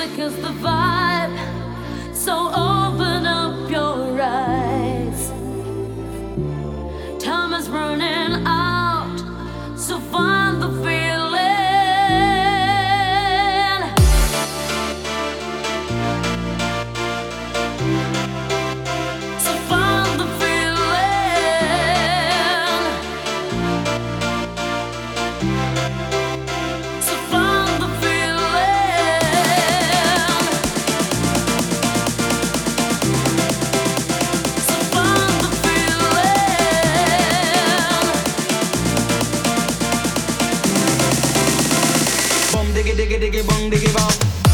music is the vibe. So open up your eyes. Time is running out, so find the feeling. So find the feeling. So find the feeling. So find the feeling. Bum diggy diggy diggy bum diggy bum.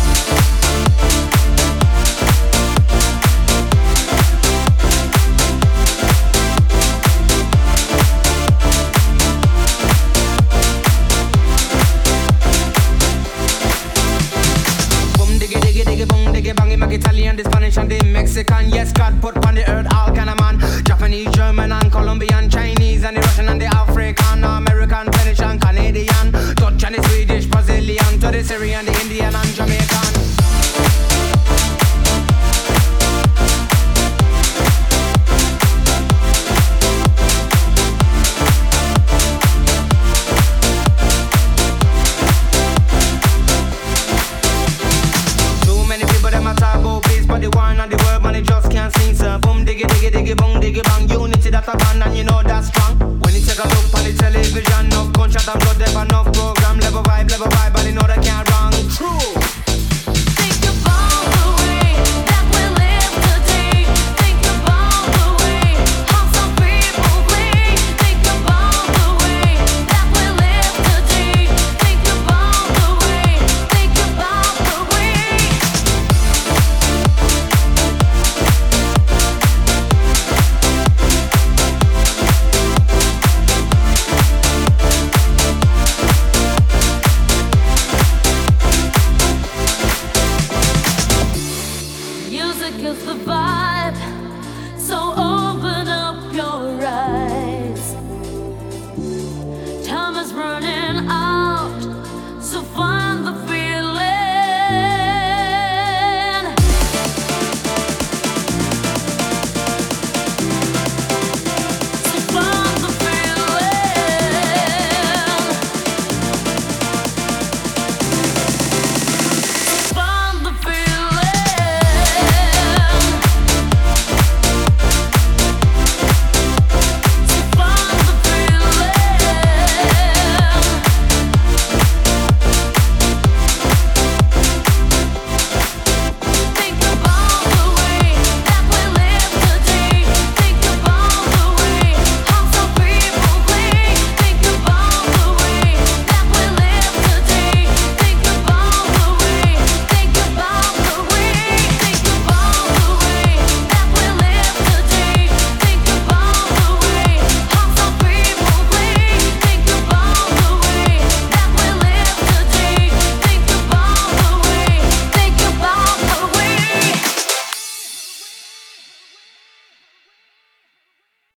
Bum diggy diggy diggy bum diggy bang. Him Italian, the Spanish and the Mexican. Yes, God put on the earth all kind of man. Japanese, German and Colombian, Chinese and the Russian and the African, American, Finnish and Canadian, Dutch and the Swedish, Brazilian, to the Syrian, the Indian and Jamaican. Too many people them a talk about peace, but the war and the world man they just can't sing. So boom diggy diggy diggy boom diggy bang. Unity that a band and you know that's strong. When you take a look on the television, enough gunshot and blood, there enough program.